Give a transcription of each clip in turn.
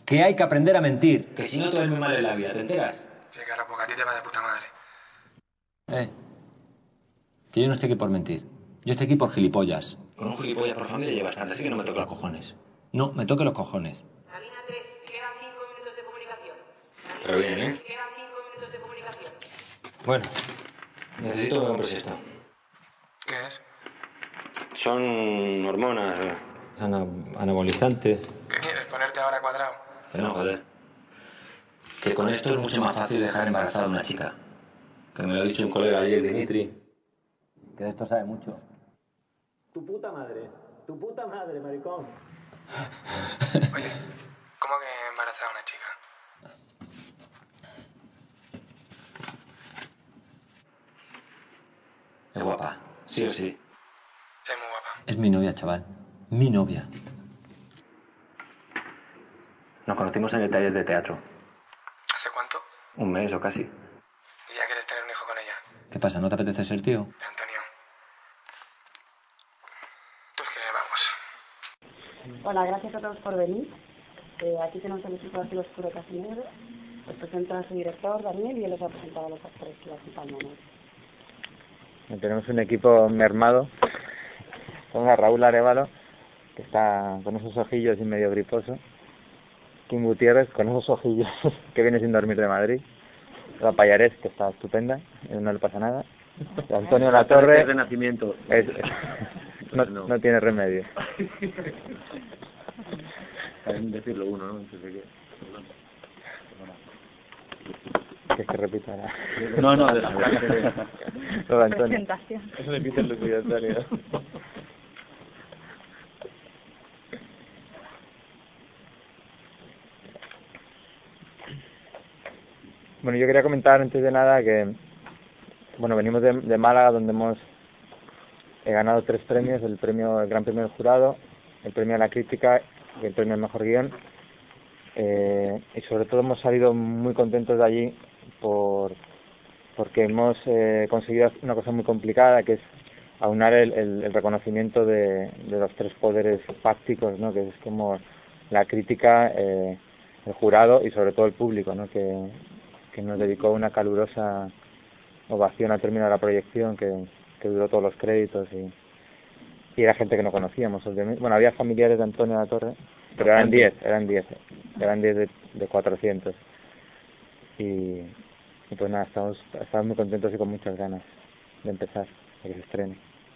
Que hay que aprender a mentir. Que si no te ves muy mal en la vida, ¿te enteras? Sí, claro, porque a ti te va de puta madre. Que yo no estoy aquí por mentir. Yo estoy aquí por gilipollas. Con un gilipollas por familia llevas tanto, así que no me toque los cojones. No, me toque los cojones. Cabina 3, quedan 5 minutos de comunicación. Pero bien, ¿eh? Quedan 5 minutos de comunicación. Bueno, necesito que me compres esto. ¿Qué es? Son hormonas, anabolizantes. ¿Qué quieres? ¿Ponerte ahora cuadrado? Que no, joder. Que con esto es mucho más fácil dejar embarazada a una chica. Que me lo ha dicho un colega ayer, Dimitri. Que de esto sabe mucho. Tu puta madre, maricón. Oye, ¿cómo que embarazada a una chica? Es guapa, sí o sí. Sí, muy guapa. Es mi novia, chaval. Mi novia. Nos conocimos en el taller de teatro. ¿Hace cuánto? Un mes o casi. ¿Y ya quieres tener un hijo con ella? ¿Qué pasa? ¿No te apetece ser tío? Antonio. Tú es que vamos. Hola, gracias a todos por venir. Aquí tenemos el equipo de Azul Oscuro Casi Negro. Os presento a su director, Daniel, y él os va a presentar a los actores que lo acompañan. Tenemos un equipo mermado. Tenemos a Raúl Arévalo, que está con esos ojillos y medio griposo. Kim Gutiérrez, con esos ojillos que viene sin dormir de Madrid. La Payares, que está estupenda, no le pasa nada. Antonio Latorre, de nacimiento. no tiene remedio. Decirlo uno, ¿no? Que se repita ahora. No, Todo Antonio. Presentación. Eso le pide el Antonio. Bueno, yo quería comentar antes de nada que, bueno, venimos de Málaga, donde he ganado 3 premios, el Gran Premio del Jurado, el Premio a la Crítica y el Premio al Mejor Guión. Y sobre todo hemos salido muy contentos de allí porque hemos conseguido una cosa muy complicada, que es aunar el reconocimiento de los 3 poderes fácticos, ¿no? Que es como la crítica, el jurado y sobre todo el público, ¿no? Que nos dedicó una calurosa ovación al término de la proyección, que duró todos los créditos y era gente que no conocíamos, obviamente. Bueno, había familiares de Antonio Latorre, pero eran 10 de 400. Y pues nada, estamos muy contentos y con muchas ganas de empezar, de que se estrene.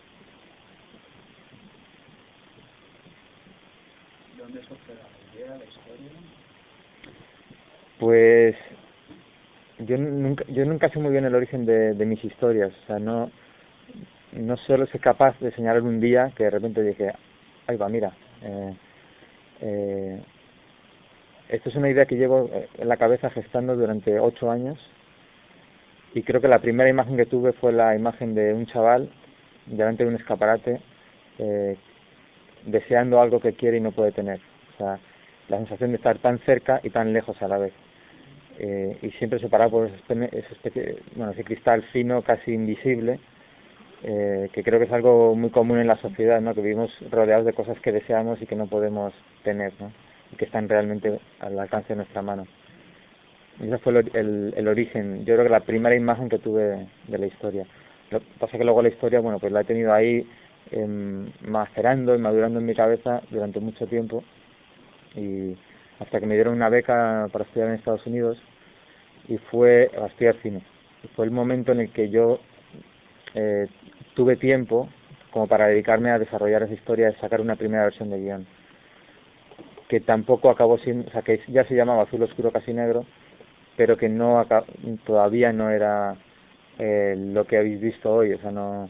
¿Dónde surge la idea, la historia? Pues yo nunca sé muy bien el origen de mis historias, o sea, no solo soy capaz de señalar un día que de repente dije, ahí va, mira, esto es una idea que llevo en la cabeza gestando durante 8 años y creo que la primera imagen que tuve fue la imagen de un chaval delante de un escaparate deseando algo que quiere y no puede tener, o sea, la sensación de estar tan cerca y tan lejos a la vez. Y siempre separado por ese cristal fino, casi invisible, que creo que es algo muy común en la sociedad, ¿no? Que vivimos rodeados de cosas que deseamos y que no podemos tener, ¿no? Y que están realmente al alcance de nuestra mano. Y ese fue el origen, yo creo que la primera imagen que tuve de la historia. Lo que pasa es que luego la historia, bueno, pues la he tenido ahí macerando y madurando en mi cabeza durante mucho tiempo, y hasta que me dieron una beca para estudiar en Estados Unidos y fue a estudiar cine. Y fue el momento en el que yo tuve tiempo como para dedicarme a desarrollar esa historia, de sacar una primera versión de guión, que tampoco acabó siendo, o sea, que ya se llamaba Azul Oscuro Casi Negro, pero que todavía no era lo que habéis visto hoy, o sea, no,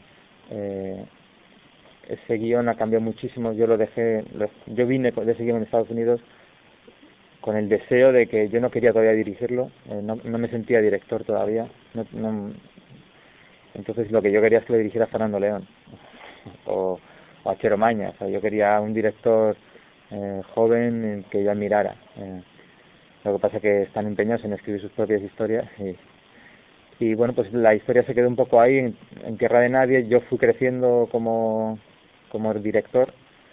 ese guión ha cambiado muchísimo. Yo yo vine de ese guión en Estados Unidos con el deseo de que yo no quería todavía dirigirlo, no me sentía director todavía, entonces lo que yo quería es que lo dirigiera Fernando León o a Chero Maña, o sea, yo quería un director joven que yo admirara. Lo que pasa es que están empeñados en escribir sus propias historias y bueno, pues la historia se quedó un poco ahí en tierra de nadie. Yo fui creciendo como director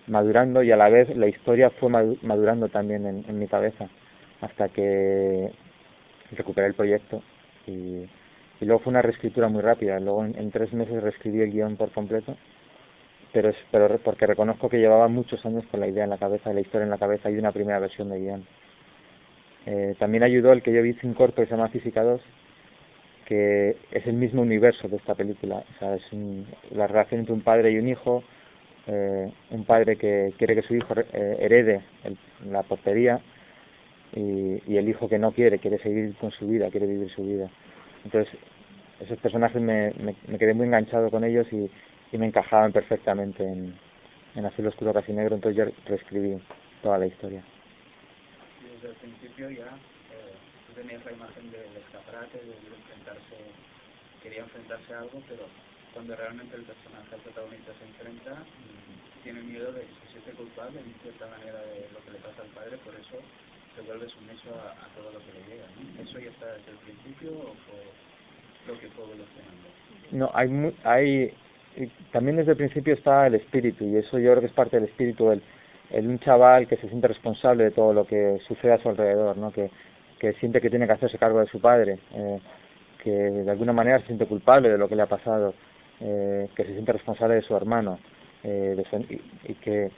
madurando, y a la vez la historia fue madurando también en mi cabeza, hasta que recuperé el proyecto, y luego fue una reescritura muy rápida. Luego en 3 meses reescribí el guión por completo, pero porque reconozco que llevaba muchos años con la idea en la cabeza, la historia en la cabeza, y una primera versión de guión. También ayudó el que yo hice un corto que se llama Física 2, que es el mismo universo de esta película. O sea, es la relación entre un padre y un hijo, un padre que quiere que su hijo herede la portería, y el hijo que no quiere seguir con su vida, quiere vivir su vida. Entonces, esos personajes me quedé muy enganchado con ellos, y me encajaban perfectamente en Azul Oscuro Casi Negro. Entonces yo reescribí toda la historia. Desde el principio ya tú tenías la imagen del escaparate, quería enfrentarse a algo, pero cuando realmente el personaje, el protagonista, se enfrenta, tiene miedo de que se siente culpable en cierta manera de lo que le pasa al padre, por eso se vuelve sumiso a todo lo que le llega, ¿no? ¿Eso ya está desde el principio o fue lo que fue evolucionando? No, también desde el principio está el espíritu, y eso yo creo que es parte del espíritu, un chaval que se siente responsable de todo lo que sucede a su alrededor, ¿no? Que siente que tiene que hacerse cargo de su padre, que de alguna manera se siente culpable de lo que le ha pasado, que se siente responsable de su hermano, y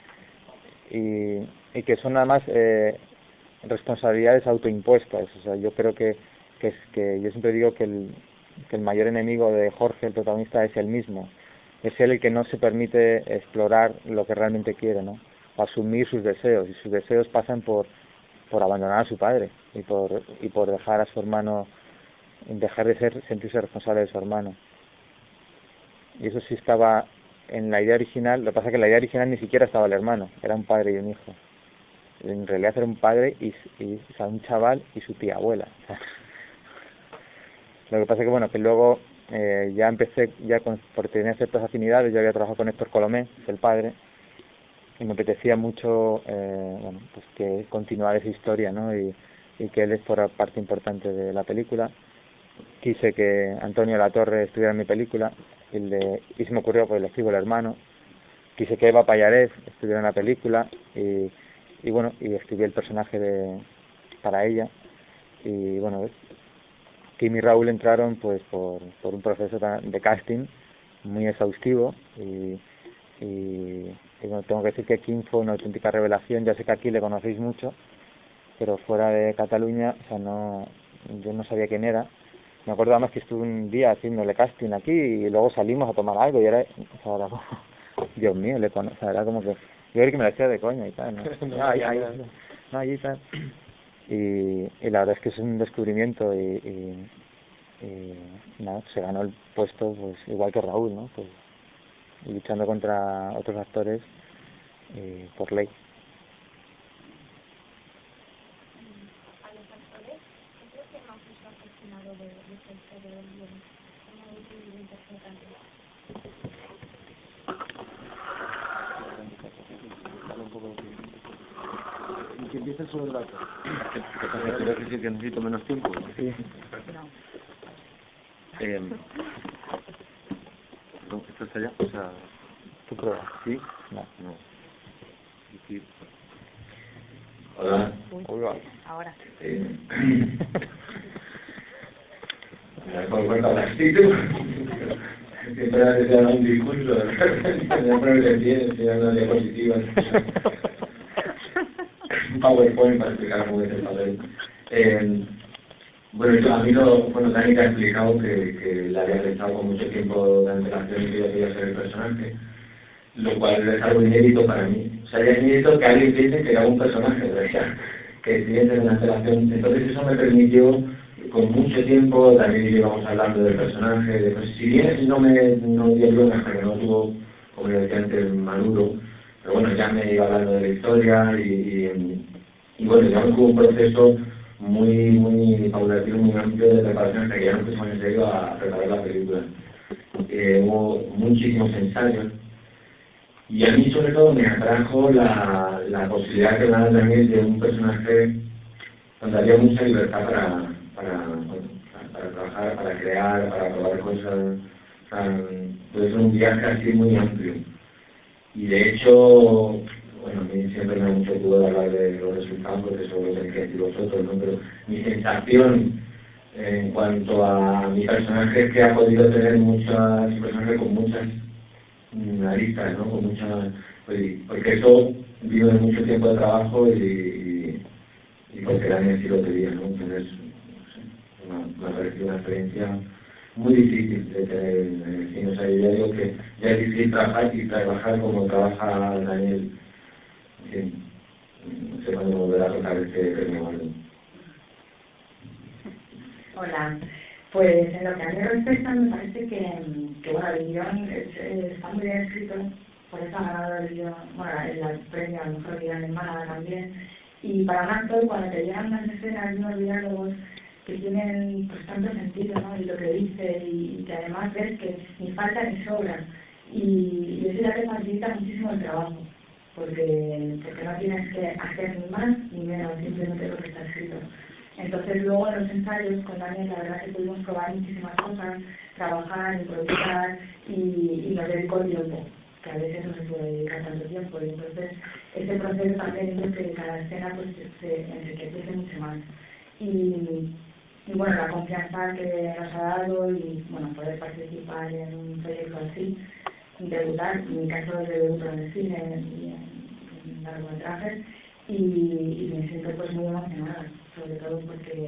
que son nada más responsabilidades autoimpuestas. O sea, yo creo que yo siempre digo que el mayor enemigo de Jorge, el protagonista, es él mismo. Es él el que no se permite explorar lo que realmente quiere, ¿no? O asumir sus deseos, y sus deseos pasan por abandonar a su padre y por dejar a su hermano, dejar de sentirse responsable de su hermano. Y eso sí estaba en la idea original. Lo que pasa es que en la idea original ni siquiera estaba el hermano, era un padre y un hijo. En realidad era un padre y o sea, un chaval y su tía abuela. Lo que pasa es que bueno, que luego ya empecé, por tener ciertas afinidades. Yo había trabajado con Héctor Colomé, el padre, y me apetecía mucho pues que continuara esa historia, ¿no? Y que él fuera parte importante de la película. Quise que Antonio Latorre estuviera en mi película, y se me ocurrió, pues le escribo el hermano. Quise que Eva Pallares estuviera en la película, y escribí el personaje para ella. Y bueno, Kim y Raúl entraron pues por un proceso de casting muy exhaustivo, y bueno, tengo que decir que Kim fue una auténtica revelación. Ya sé que aquí le conocéis mucho, pero fuera de Cataluña, o sea, yo no sabía quién era. Me acuerdo además que estuve un día haciéndole casting aquí, y luego salimos a tomar algo, y era como, Dios mío, o sea, era como que yo creo que me la hacía de coña y tal, ¿no? Y tal. Y la verdad es que es un descubrimiento, y nada, se ganó el puesto, pues igual que Raúl, ¿no? Pues luchando contra otros actores por ley. A los actores, ¿qué es lo que más os ha fascinado de esta historia del guion? ¿Cómo habéis vivido interpretando? Que empiece sobre el dato. ¿Quieres decir que necesito menos tiempo? Sí. ¿Esto está allá? O sea, ¿Tu prueba? ¿sí? No. Sí. Hola. Ahora. Me por cuenta la actitud. Siempre me decía un discurso. Me poner de pie, enseñando diapositivas. Un PowerPoint para explicar cómo es el papel. Dani te ha explicado que le había pensado con mucho tiempo de antelación que yo quería ser el personaje, lo cual es algo inédito para mí. O sea, es inédito que alguien piense que era un personaje, ¿verdad? Que tiene una antelación. Entonces eso me permitió, con mucho tiempo, también íbamos hablando del personaje, pues, si bien no dio lugar, porque no tuvo, como decía antes, maduro, pero bueno, ya me iba hablando de la historia, y bueno, ya hubo un proceso muy paulatino, muy amplio de preparación hasta que ya nos pusimos en serio a preparar la película. Hubo muchísimos ensayos, y a mí sobre todo me atrajo la posibilidad que me da también de un personaje donde había mucha libertad para trabajar, para crear, para probar cosas. Puede ser un viaje así muy amplio. Y de hecho, bueno, a mí siempre me da mucho pudor hablar de los resultados porque eso lo tenéis que decir vosotros, ¿no? Pero mi sensación en cuanto a mi personaje es que ha podido tener un personaje con muchas aristas, ¿no? Con muchas, porque eso vive de mucho tiempo de trabajo y porque Daniel sí lo quería, ¿no? Entonces, me ha parecido una experiencia muy difícil de tener en el cine. O sea, yo digo que ya es difícil trabajar como trabaja Daniel. Sí. No sé cuándo volverá a tocar este premio. Hola. Pues en lo que a mí respecta, me parece que bueno, el guión está muy bien escrito, por eso ha ganado el guión, bueno, el premio a mejor guión en Málaga también. Y para un actor, cuando te llegan unas escenas y unos diálogos que tienen pues tanto sentido, ¿no? Y lo que dice, y que además ves que ni falta ni sobra. Y eso ya te facilita muchísimo el trabajo, porque no tienes que hacer ni más ni menos, simplemente lo que está escrito. Entonces luego en los ensayos con Daniel la verdad que pudimos probar muchísimas cosas, trabajar, improvisar y nos dedicó el tiempo, que a veces no se puede dedicar tanto tiempo, y entonces ese proceso también hizo que cada escena pues se enriqueciese mucho más. Y bueno, la confianza que nos ha dado y bueno, poder participar en un proyecto así, debutar, en mi caso de debut en el cine y en largometrajes, y me siento pues muy emocionada, sobre todo porque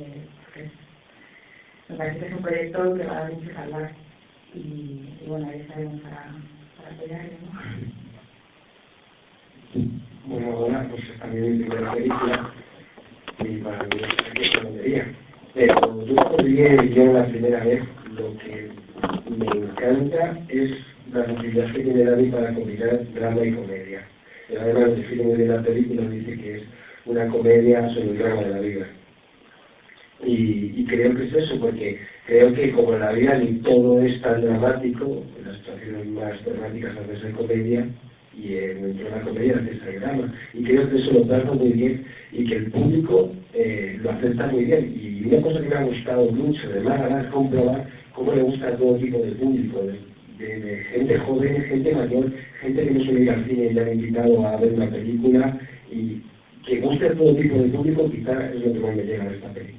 me parece que es un proyecto que va a dar mucho que hablar y bueno, ahí estaremos para apoyarlo, ¿no? Bueno, ahora pues también mi primera película y para mí es una tontería. Pero yo cuando vi el guión la primera vez, lo que me encanta es la facilidad que tiene Dani para combinar drama y comedia. El además define muy bien la película, dice que es una comedia sobre el drama de la vida. Y creo que es eso, porque creo que como en la vida ni todo es tan dramático, las situaciones más dramáticas a veces es comedia, y dentro de la comedia hace ese drama. Y creo que eso lo trata muy bien y que el público lo acepta muy bien. Y una cosa que me ha gustado mucho de Málaga es comprobar cómo le gusta a todo tipo de público, de gente joven, gente mayor, gente que no suele ir al cine y le han invitado a ver una película, y que guste a todo tipo de público, quizá es lo que más me llega de esta película.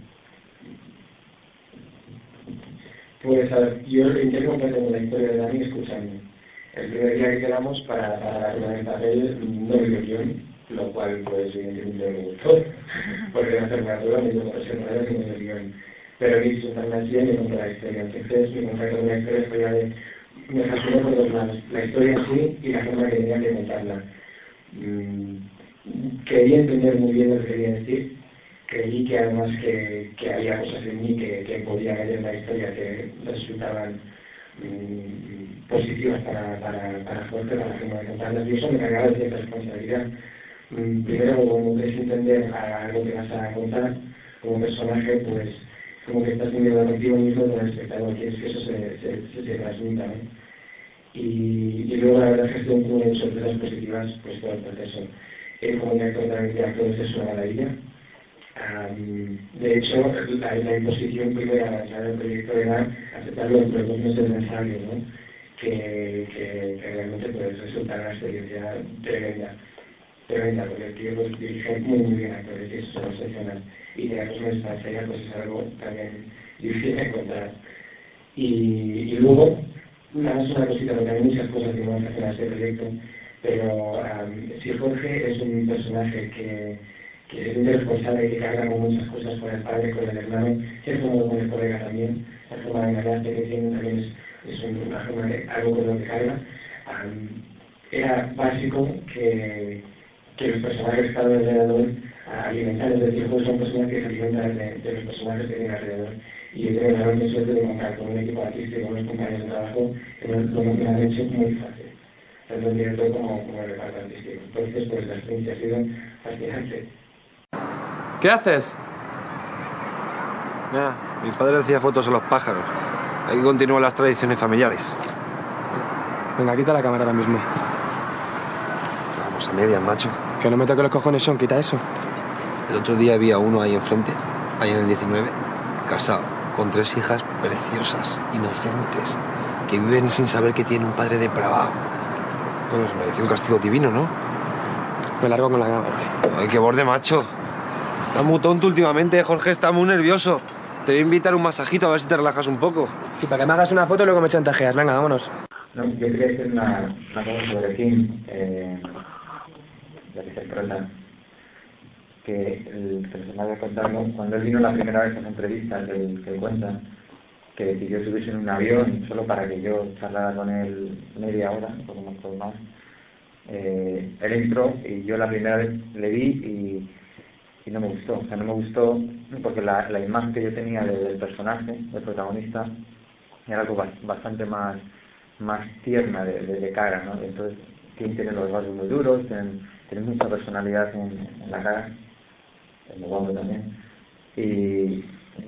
Pues a ver, yo intento contar como la historia de Dani escuchando. El primer día que quedamos para dar una papel no vi el guión, lo cual pues evidentemente me gustó, porque no hacer una duda, me dio personalidad que no vi el guión. Pero vi su farmacia y me contó la historia. Entonces me conté con una historia me fascinó por dos lados, la historia en sí y la forma que tenía que contarla. Quería entender muy bien lo que quería decir, creí que además que había cosas en mí que podía ver en la historia que resultaban positivas para Fuerte, para la forma de contarlas, y eso me cargaba de cierta responsabilidad. Primero, como quieres entender algo que vas a contar como personaje, pues como que estás viendo contigo mismo con el espectador, quieres que eso se transmita, ¿no? Y luego la verdad es que estoy muy en sorpresas positivas pues todo el proceso. Como director de actores es una maravilla. De hecho, la imposición primero de avanzar el proyecto era aceptarlo dentro de 2 meses de ensayo, ¿no? Que realmente pues resulta una experiencia tremenda, porque el tío pues, dirige muy bien actores y eso se lo excepcional. Y tener 2 meses de ensayo pues es algo también difícil de encontrar. Y luego, una cosita, porque hay muchas cosas que vamos a hacer a este proyecto, pero si Jorge es un personaje que se siente responsable y que carga con muchas cosas con el padre, con el hermano, es como con el colega también, la forma de engañarte que tiene también es una forma de algo con lo que carga. Era básico que los personajes que estaban alrededor alimentar, es decir, son personas que se alimentan de los personajes que tienen alrededor. Y yo tengo la gran suerte de contar con un equipo artístico y con unos compañeros de trabajo que me han hecho muy fácil, tanto el director como el reparto artístico. Entonces, pues la experiencia ha sido fascinante. ¿Qué haces? Mi padre hacía fotos a los pájaros. Ahí continúan las tradiciones familiares. Venga, quita la cámara ahora mismo. Vamos a medias, macho. Que no me toque los cojones, Son, quita eso. El otro día había uno ahí enfrente, ahí en el 19, casado, con 3 hijas preciosas, inocentes, que viven sin saber que tiene un padre depravado. Bueno, se mereció un castigo divino, ¿no? Me largo con la cámara. Ay, qué borde, macho. Estás muy tonto últimamente, Jorge. Estás muy nervioso. Te voy a invitar a un masajito a ver si te relajas un poco. Sí, para que me hagas una foto y luego me chantajeas. Venga, vámonos. No, yo quería decir una cosa sobre Kim, ya que se trata, que se me había contado, cuando él vino la primera vez a la entrevista, que él cuenta, que decidió subirse en un avión solo para que yo charlara con él media hora, un poco más. Él entró y yo la primera vez le vi y no me gustó. O sea, no me gustó porque la imagen que yo tenía del personaje, del protagonista, era algo bastante más tierna de cara, ¿no? Entonces, Kim tiene los rasgos muy duros, tiene mucha personalidad en la cara, en el guapo también. Y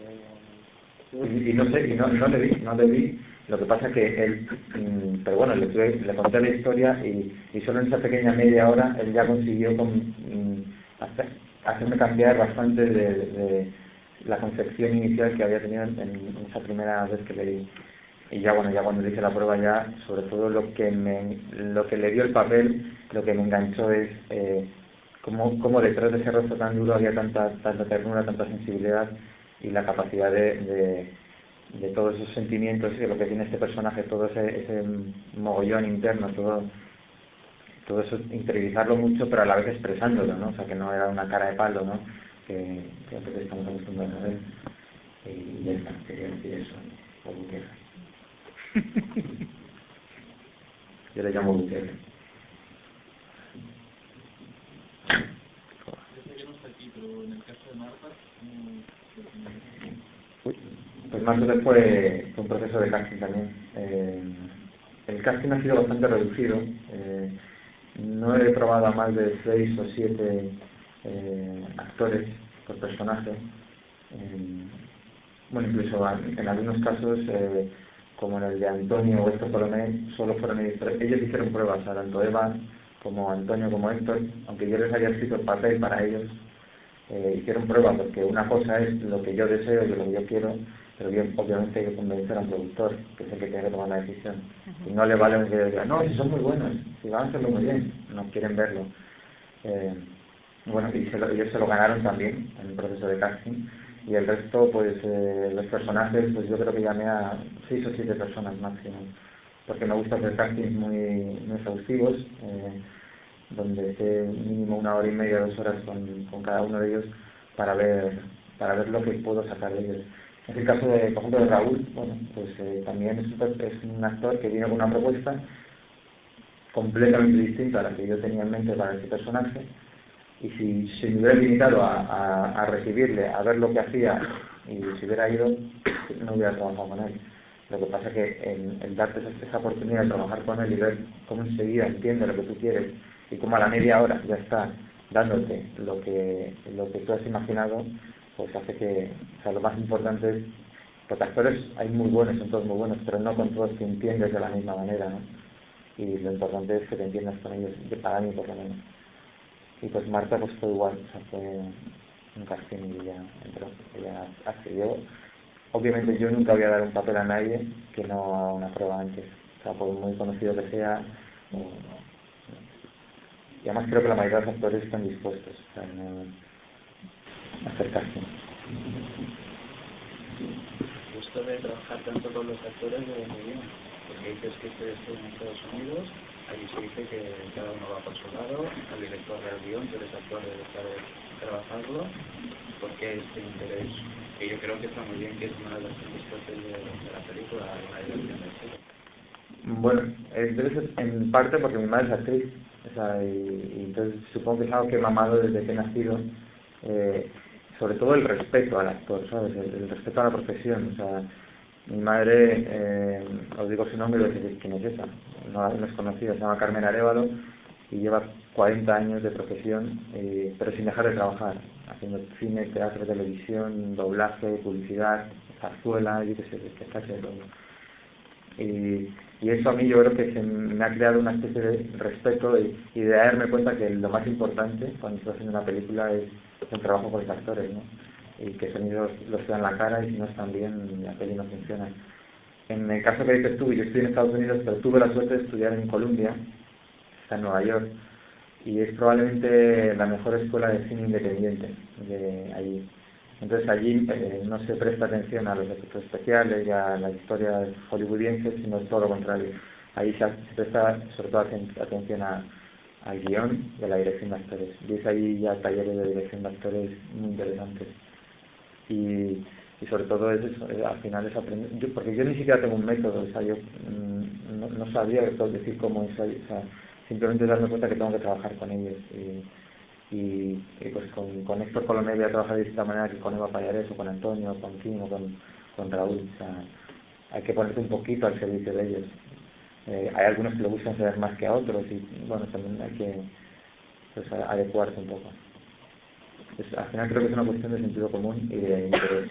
no sé, no le vi. Lo que pasa que él, pero bueno, le conté la historia y solo en esa pequeña media hora él ya consiguió hacerme cambiar bastante de la concepción inicial que había tenido en esa primera vez que le vi. Y ya cuando le hice la prueba ya, sobre todo lo que le dio el papel, lo que me enganchó es cómo detrás de ese rostro tan duro había tanta ternura, tanta sensibilidad y la capacidad de todos esos sentimientos y de lo que tiene este personaje, todo ese mogollón interno, todo eso, interiorizarlo mucho, pero a la vez expresándolo, ¿no? O sea, que no era una cara de palo, ¿no? Que a veces estamos acostumbrados a ver. Y ya está, quería decir eso, por Gutiérrez. Yo le llamo Gutiérrez. Pues Marta fue un proceso de casting también. El casting ha sido bastante reducido. No he probado a más de 6 o 7 actores por personaje. Bueno, incluso en algunos casos, como en el de Antonio o Héctor Colomé, solo fueron ellos hicieron pruebas, tanto Eva como Antonio como Héctor, aunque yo les haya escrito el papel para ellos, hicieron pruebas, porque una cosa es lo que yo deseo y lo que yo quiero, pero bien, obviamente hay que convencer al productor, que es el que tiene que tomar la decisión. Y no le vale que diga, no, si son muy buenos, si van a hacerlo muy bien, no quieren verlo. Bueno, y ellos se lo ganaron también en el proceso de casting, y el resto, pues los personajes, pues yo creo que llamé a 6 o 7 personas máximo, porque me gusta hacer castings muy exhaustivos, donde esté mínimo 1 hora y media, 2 horas con cada uno de ellos para ver lo que puedo sacar de ellos. En el caso por ejemplo, de Raúl, bueno, pues también es un actor que viene con una propuesta completamente distinta a la que yo tenía en mente para este personaje, y si me hubiera limitado a recibirle, a ver lo que hacía, y si hubiera ido, no hubiera trabajado con él. Lo que pasa es que el darte esa oportunidad de trabajar con él y ver cómo enseguida entiende lo que tú quieres y cómo a la media hora ya está dándote lo que tú has imaginado, pues hace que, o sea, lo más importante es, porque actores hay muy buenos, son todos muy buenos, pero no con todos te entiendes de la misma manera, ¿no? Y lo importante es que te entiendas con ellos, para mí por lo menos. Y pues Marta pues fue igual, o sea, fue un casting y ella entró, ella accedió. Obviamente yo nunca voy a dar un papel a nadie que no haga una prueba antes, o sea, por muy conocido que sea. Y además creo que la mayoría de los actores están dispuestos a hacer casting. Gusto de trabajar tanto con los actores de muy bien, porque dices que estoy en Estados Unidos, allí se dice que cada uno va por su lado, el director del guión, tú eres actor de trabajarlo, porque este interés, que yo creo que está muy bien, que es una de las partes de la película, la dirección del cine. Bueno, debe ser en parte porque mi madre es actriz, o sea, y entonces supongo que es algo que he mamado desde que he nacido, sobre todo el respeto al actor, ¿sabes? El respeto a la profesión, o sea, mi madre, os digo su nombre y decís quién es esa, no es conocida, se llama Carmen Arévalo y lleva 40 años de profesión, pero sin dejar de trabajar, haciendo cine, teatro, televisión, doblaje, publicidad, zarzuela, yo qué sé, que está haciendo todo. Y eso a mí yo creo que me ha creado una especie de respeto y de darme cuenta que lo más importante cuando estoy haciendo una película es el trabajo con los actores, ¿no? Y que ellos los dan la cara y si no están bien la peli no funciona. En el caso que dices tú, yo estoy en Estados Unidos, pero tuve la suerte de estudiar en Columbia, está en Nueva York, y es probablemente la mejor escuela de cine independiente de allí. Entonces allí no se presta atención a los efectos especiales y a la historia hollywoodiense, sino todo lo contrario. Ahí se presta sobre todo atención al guión y a la dirección de actores. Y es ahí ya talleres de dirección de actores muy interesantes. Y sobre todo es eso, al final es aprender, porque yo ni siquiera tengo un método, o sea, yo no sabía decir cómo es, o sea, simplemente darme cuenta que tengo que trabajar con ellos y pues con Héctor Coloné voy a trabajar de esta manera que con Eva Pallares o con Antonio, con Kim o con Raúl, o sea, hay que ponerse un poquito al servicio de ellos. Hay algunos que le gustan saber más que a otros y bueno, también hay que pues, adecuarse un poco. Pues, al final creo que es una cuestión de sentido común y de interés.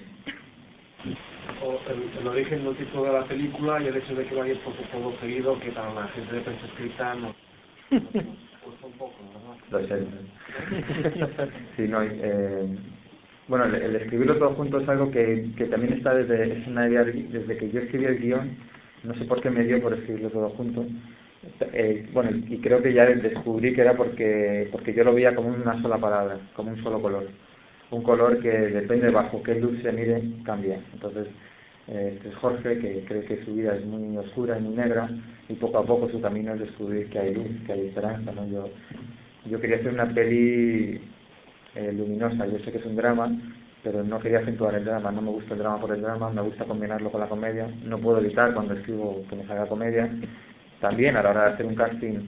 El origen del título de la película y el hecho de que vaya por todo seguido, que para la gente de prensa escrita no cuesta un poco, ¿verdad? Lo sé. Sí, no, bueno, el escribirlo todo junto es algo que también está es una idea desde que yo escribí el guión, no sé por qué me dio por escribirlo todo junto. Bueno, y creo que ya descubrí que era porque yo lo veía como una sola palabra, como un solo color. Un color que depende bajo qué luz se mire, cambia. Entonces, este es Jorge, que cree que su vida es muy oscura y muy negra, y poco a poco su camino es descubrir que hay luz, que hay esperanza, ¿no? Yo quería hacer una peli luminosa, yo sé que es un drama, pero no quería acentuar el drama, no me gusta el drama por el drama, me gusta combinarlo con la comedia, no puedo evitar cuando escribo que me salga comedia. También a la hora de hacer un casting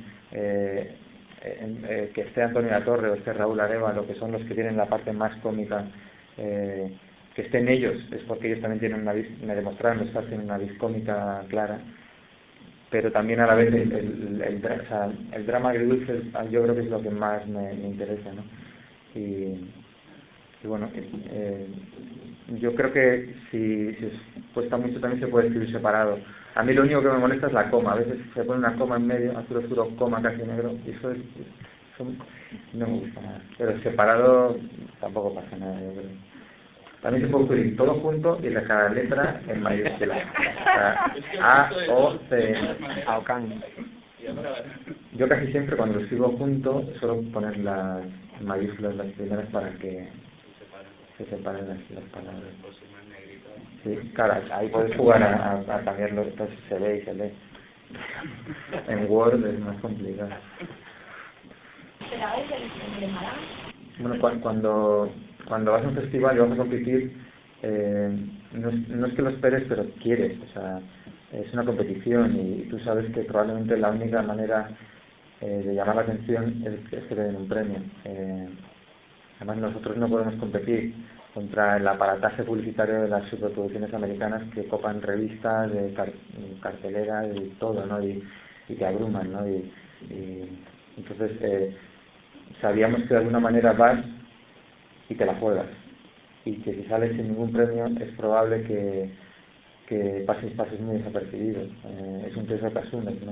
que esté Antonio Latorre o esté Raúl Arévalo, que son los que tienen la parte más cómica, que estén ellos, es porque ellos también tienen me demostraron los castings una vis cómica clara, pero también a la vez el drama agridulce yo creo que es lo que más me interesa, ¿no? Y bueno, yo creo que si cuesta mucho también se puede escribir separado. A mí lo único que me molesta es la coma, a veces se pone una coma en medio, azul oscuro, coma casi negro, y eso no me gusta nada. Pero separado tampoco pasa nada, yo creo. También se puede escribir todo junto y dejar la letra en mayúscula. O sea, A, O, C, AOCAN. Yo casi siempre cuando lo escribo junto suelo poner las mayúsculas las primeras para que se separen las palabras. Sí, claro, ahí puedes jugar a cambiarlo, entonces se ve y se lee. En Word es más complicado. ¿Esperabais el premio de Málaga? Bueno, cuando vas a un festival y vas a competir, no es que lo esperes, pero quieres, o sea, es una competición y tú sabes que probablemente la única manera de llamar la atención es que te den un premio. Además nosotros no podemos competir contra el aparataje publicitario de las superproducciones americanas que copan revistas, de carteleras y todo, ¿no? Y te abruman, ¿no? Y entonces sabíamos que de alguna manera vas y te la juegas, y que si sales sin ningún premio es probable que pases muy desapercibido. Es un peso que asumes, ¿no?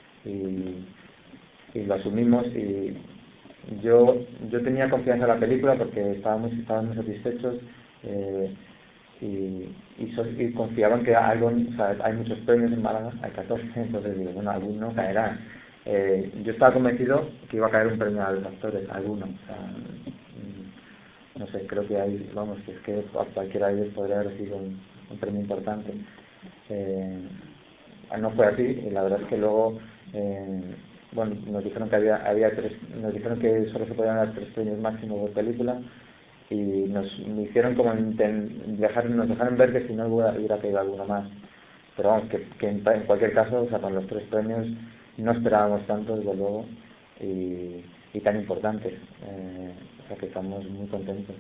Y lo asumimos, y yo tenía confianza en la película porque estábamos muy satisfechos y confiaban que algo, o sea, hay muchos premios en Málaga, hay 14, entonces digo, bueno, alguno caerá. Yo estaba convencido que iba a caer un premio a los actores, alguno, o sea, no sé, creo que hay, vamos, que es que cualquiera de ellos podría haber sido un premio importante. No fue así, y la verdad es que luego bueno, nos dijeron que había tres, nos dijeron que solo se podían dar 3 premios máximos por película, y nos hicieron como nos dejaron ver que si no hubiera caído alguno más, pero vamos, que en cualquier caso, o sea, con los 3 premios no esperábamos tanto, desde luego, y tan importantes, o sea que estamos muy contentos.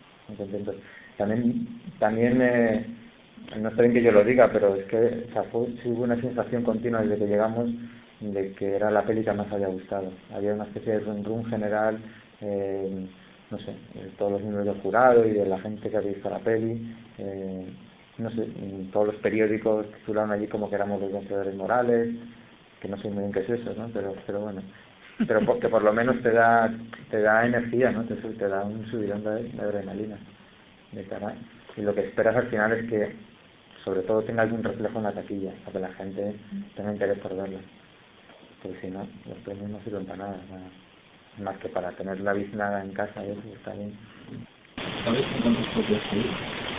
También no está bien que yo lo diga, pero es que, o sea, sí hubo una sensación continua desde que llegamos de que era la peli que más había gustado. Había una especie de run general, no sé, todos los miembros del jurado y de la gente que había visto la peli, no sé, todos los periódicos titularon allí como que éramos los vencedores morales, que no sé muy bien qué es eso, ¿no? Pero bueno, pero porque por lo menos te da energía, ¿no? Te da un subidón de adrenalina, de cara. Y lo que esperas al final es que sobre todo tenga algún reflejo en la taquilla, para que la gente tenga interés por verlo, porque si no, los premios no sirven para nada. más que para tener la biznada en casa, y eso está bien. ¿Sabes cuántas copias hay?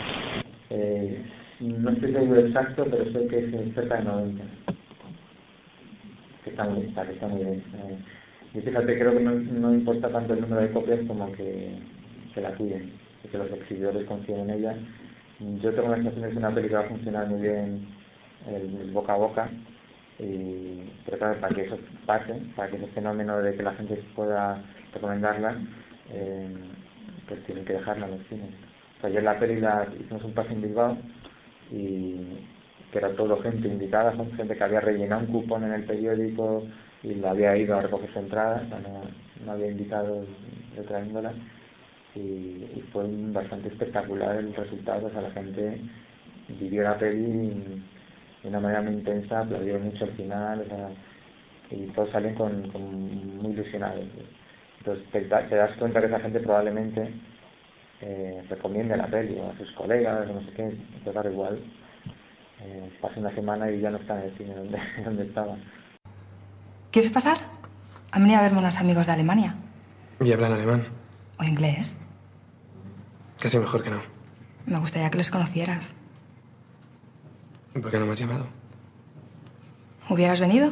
No estoy seguro exacto, pero sé que es cerca de 90. Que está muy bien. Y fíjate, creo que no importa tanto el número de copias como que la cuiden, y que los exhibidores confíen en ella. Yo tengo la sensación de que es una película que va a funcionar muy bien el boca a boca, pero claro, para que eso pase, para que ese fenómeno de que la gente pueda recomendarla, pues tienen que dejarla en los cines. O sea, ayer la peli hicimos un pase en Bilbao, y que era todo gente invitada, gente que había rellenado un cupón en el periódico y la había ido a recoger su entrada, o sea, no había invitados de otra índole, y fue bastante espectacular el resultado. O sea, la gente vivió la peli de una manera muy intensa, aplaudió mucho al final, o sea, y todos salen muy ilusionados. Entonces te das cuenta que esa gente probablemente recomiende la peli a sus colegas, no sé qué, entonces claro, igual pasa una semana y ya no está en el cine donde estaba. ¿Quieres pasar? Han venido a verme unos amigos de Alemania. ¿Y hablan alemán? ¿O inglés? Casi mejor que no. Me gustaría que los conocieras. ¿Y por qué no me has llamado? ¿Hubieras venido?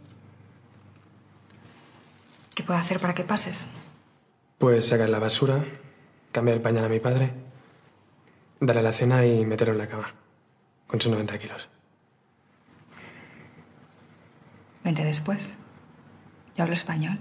¿Qué puedo hacer para que pases? Pues sacar la basura, cambiar el pañal a mi padre, darle la cena y meterlo en la cama, con sus 90 kilos. Vente después. Yo hablo español.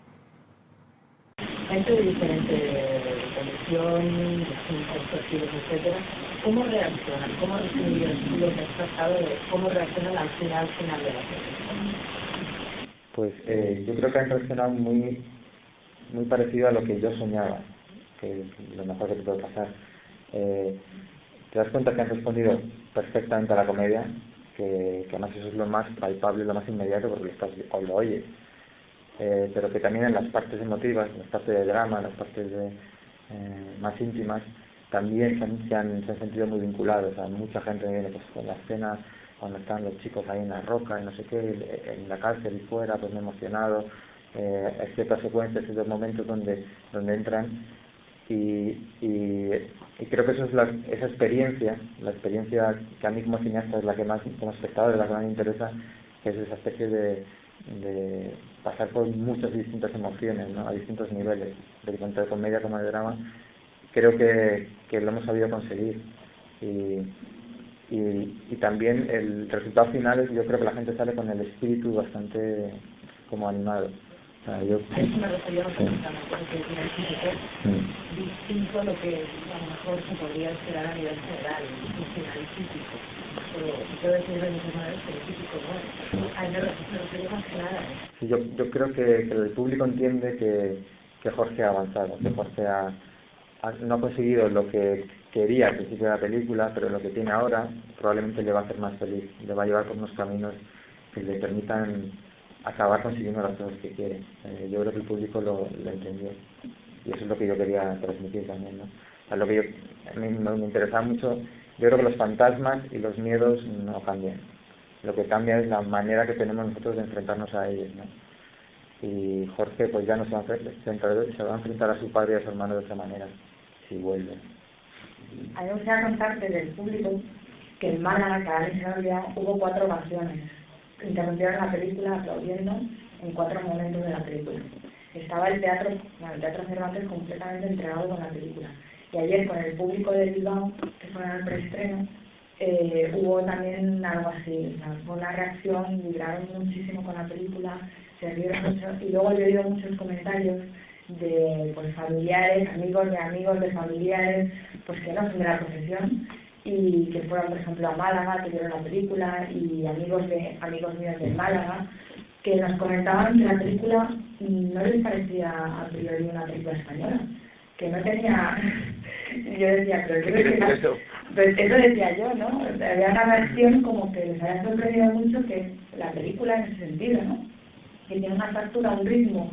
Gente de diferente condición, distintos perfiles, etcétera. ¿Cómo reaccionan? ¿Cómo reciben lo que has tratado de cómo reaccionan al final de la película? Pues yo creo que han reaccionado muy parecido a lo que yo soñaba, que es lo mejor que te puede pasar. Te das cuenta que han respondido perfectamente a la comedia, que además eso es lo más palpable, lo más inmediato, porque lo oyes. Pero que también en las partes emotivas, en las partes de drama, en las partes más íntimas, también se han sentido muy vinculados. O sea, mucha gente viene pues, con la escena cuando están los chicos ahí en la roca y no sé qué, en la cárcel y fuera, pues me he emocionado. Hay ciertas secuencias, ciertos momentos donde entran y creo que eso es esa experiencia, la experiencia que a mí como cineasta es la que más, como espectador, es la que más me interesa, que es esa especie de pasar por muchas distintas emociones, ¿no? A distintos niveles, tanto de comedia como de drama. Creo que lo hemos sabido conseguir y también el resultado final es, yo creo que la gente sale con el espíritu bastante como animado. O sea, yo... A eso me refería precisamente, porque distinto a lo que a lo mejor se podría esperar a nivel general, funcional y físico. Se puede decir de muchas maneras, pero físico no es. Me refería más que nada. Sí, yo creo que el público entiende que Jorge ha avanzado, que Jorge no ha conseguido lo que quería al principio de la película, pero lo que tiene ahora probablemente le va a hacer más feliz, le va a llevar por unos caminos que le permitan acabar consiguiendo las cosas que quiere. Yo creo que el público lo entendió y eso es lo que yo quería transmitir también, ¿no? O sea, lo que a mí me interesaba mucho, yo creo que los fantasmas y los miedos no cambian, lo que cambia es la manera que tenemos nosotros de enfrentarnos a ellos, ¿no? Y Jorge pues ya no se va a enfrentar a su padre y a su hermano de otra manera si vuelve. A mí me gustaría contarte del público que en Málaga, que ahora se me olvidado, hubo 4 ocasiones. Interrumpieron la película aplaudiendo en 4 momentos de la película. Estaba el teatro Cervantes completamente entregado con la película. Y ayer con el público de Bilbao, que fueron al preestreno, hubo también algo así, fue una reacción, vibraron muchísimo con la película, se rieron mucho, y luego he oído muchos comentarios de pues familiares, amigos de familiares, pues que no son de la profesión, y que fueron por ejemplo a Málaga, que vieron la película, y amigos míos de Málaga, que nos comentaban que la película no les parecía a priori una película española, que no tenía... Yo decía, pero creo que pues eso decía yo, ¿no? Había una reacción como que les había sorprendido mucho que la película en ese sentido, ¿no? Que tiene una factura, un ritmo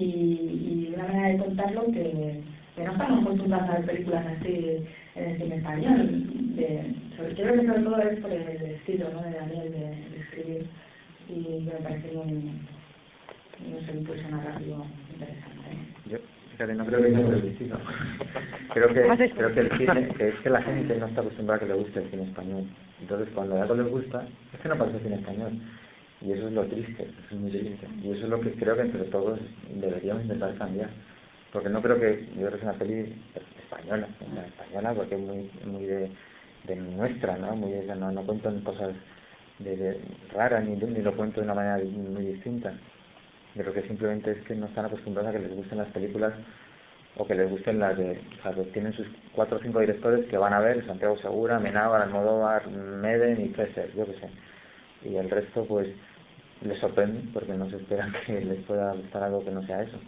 y una manera de contarlo que no estamos acostumbrados a ver películas así en el cine español. Creo que sobre todo es por el estilo, ¿no? De Daniel de escribir, y me parece no sé, impulso narrativo interesante. Yo, fíjate, no creo que sea por el destino. creo que el cine, que es que la gente no está acostumbrada a que le guste el cine español. Entonces, cuando algo les gusta, es que no parece cine español. Y eso es lo triste, eso es muy triste. Y eso es lo que creo que entre todos deberíamos intentar cambiar. Porque no creo que, yo creo que es una peli española, porque es muy de nuestra, ¿no? Muy de, no cuentan cosas de raras ni lo cuento de una manera muy distinta. Yo creo que simplemente es que no están acostumbrados a que les gusten las películas o que les gusten las de, o sea, que tienen sus 4 o 5 directores que van a ver, Santiago Segura, Amenábar, Almodóvar, Meden y Fesser, yo qué sé. Y el resto pues les sorprende porque no se esperan que les pueda gustar algo que no sea eso.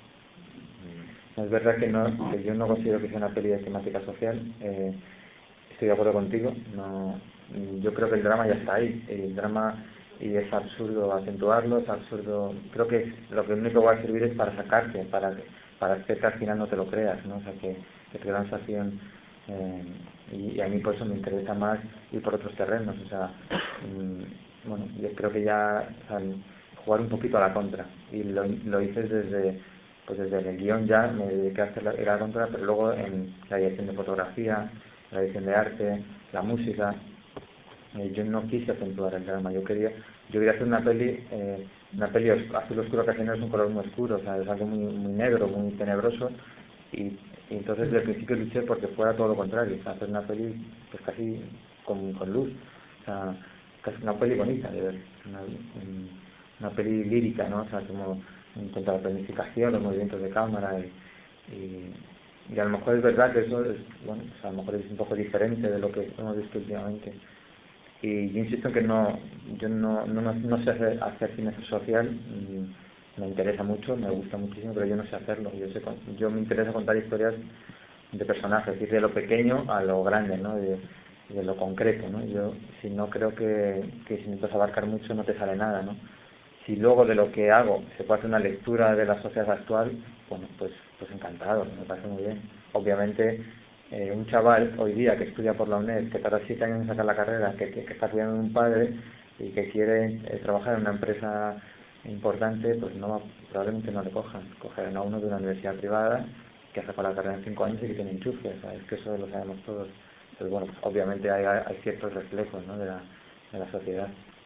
Es verdad que yo no considero que sea una peli de temática social, estoy de acuerdo contigo, yo creo que el drama ya está ahí, el drama, y es absurdo acentuarlo, es absurdo, creo que lo único que va a servir es para sacarte, para que al final no te lo creas, ¿no? O sea, que te crea una sensación, y a mí por eso me interesa más ir por otros terrenos, o sea, bueno, yo creo que ya, o sea, jugar un poquito a la contra, y lo hice desde el guión ya me dediqué a hacer la contra, pero luego en la dirección de fotografía, la dirección de arte, la música, yo no quise acentuar el drama, yo quería hacer una peli azul oscuro, casi no es un color muy oscuro, o sea, es algo muy negro, muy tenebroso, y entonces desde el principio luché porque fuera todo lo contrario, o sea, hacer una peli pues casi con luz, o sea, casi una peli bonita de ver, una peli lírica, ¿no? O sea, como en cuanto a la planificación, los movimientos de cámara y a lo mejor es verdad que eso es, bueno, pues a lo mejor es un poco diferente de lo que hemos visto últimamente. Y yo insisto en que yo no sé hacer cine social, me interesa mucho, me gusta muchísimo, pero yo no sé hacerlo. Yo me interesa contar historias de personajes, ir de lo pequeño a lo grande, ¿no? De lo concreto, ¿no? Yo si no creo que si intentas abarcar mucho no te sale nada, ¿no? Si luego de lo que hago se puede hacer una lectura de la sociedad actual, bueno, pues encantado, me parece muy bien. Obviamente, un chaval hoy día que estudia por la UNED, que tarda 7 años en sacar la carrera, que está cuidando de un padre y que quiere trabajar en una empresa importante, pues probablemente no le cogerán a uno de una universidad privada que ha sacado la carrera en 5 años y que tiene enchufe, o sea, es que eso lo sabemos todos. Pues bueno, pues obviamente hay ciertos reflejos, ¿no? de la sociedad.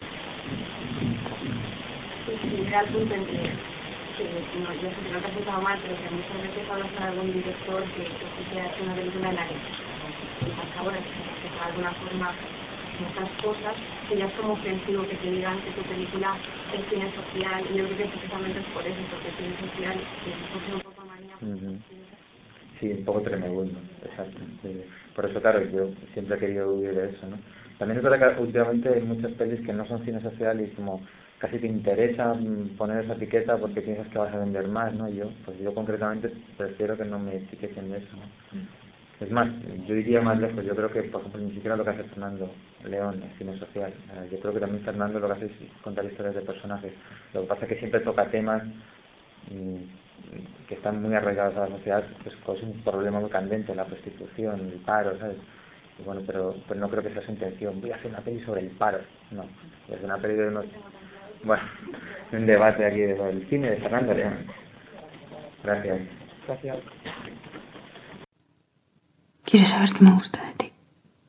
Sí, al punto en que no, yo sé que no te has pensado mal, pero que muchas veces hablas con algún director que se hace una película en la que ahora que de alguna forma muchas cosas que ya es como ofensivo que te digan que tu película es cine social, y yo creo que precisamente es por eso, porque el cine social es un poco manía. Sí, un poco tremebundo, exacto. Sí. Por eso, claro, yo siempre he querido huir de eso, ¿no? También es verdad que últimamente hay muchas pelis que no son cine social y como casi te interesa poner esa etiqueta porque piensas que vas a vender más, ¿no? Yo concretamente prefiero que no me etiqueten de eso, ¿no? Es más, yo iría más lejos, yo creo que, por ejemplo, ni siquiera lo que hace Fernando León es cine social. Yo creo que también Fernando lo que hace es contar historias de personajes. Lo que pasa es que siempre toca temas que están muy arraigados a la sociedad, pues es un problema muy candente, la prostitución, el paro, ¿sabes? Y bueno, pero no creo que sea su intención. Voy a hacer una peli sobre el paro. No, es una peli de unos... Bueno, un debate aquí del cine de Fernando León. Gracias. Gracias. ¿Quieres saber qué me gusta de ti?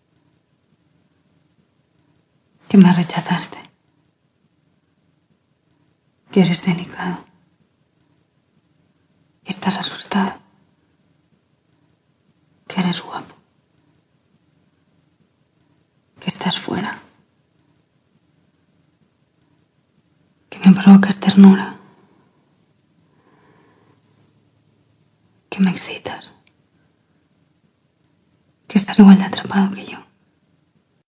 Que me rechazaste. Que eres delicado. Que estás asustado. Que eres guapo. Que estás fuera. Que me provocas ternura. Que me excitas. Que estás igual de atrapado que yo.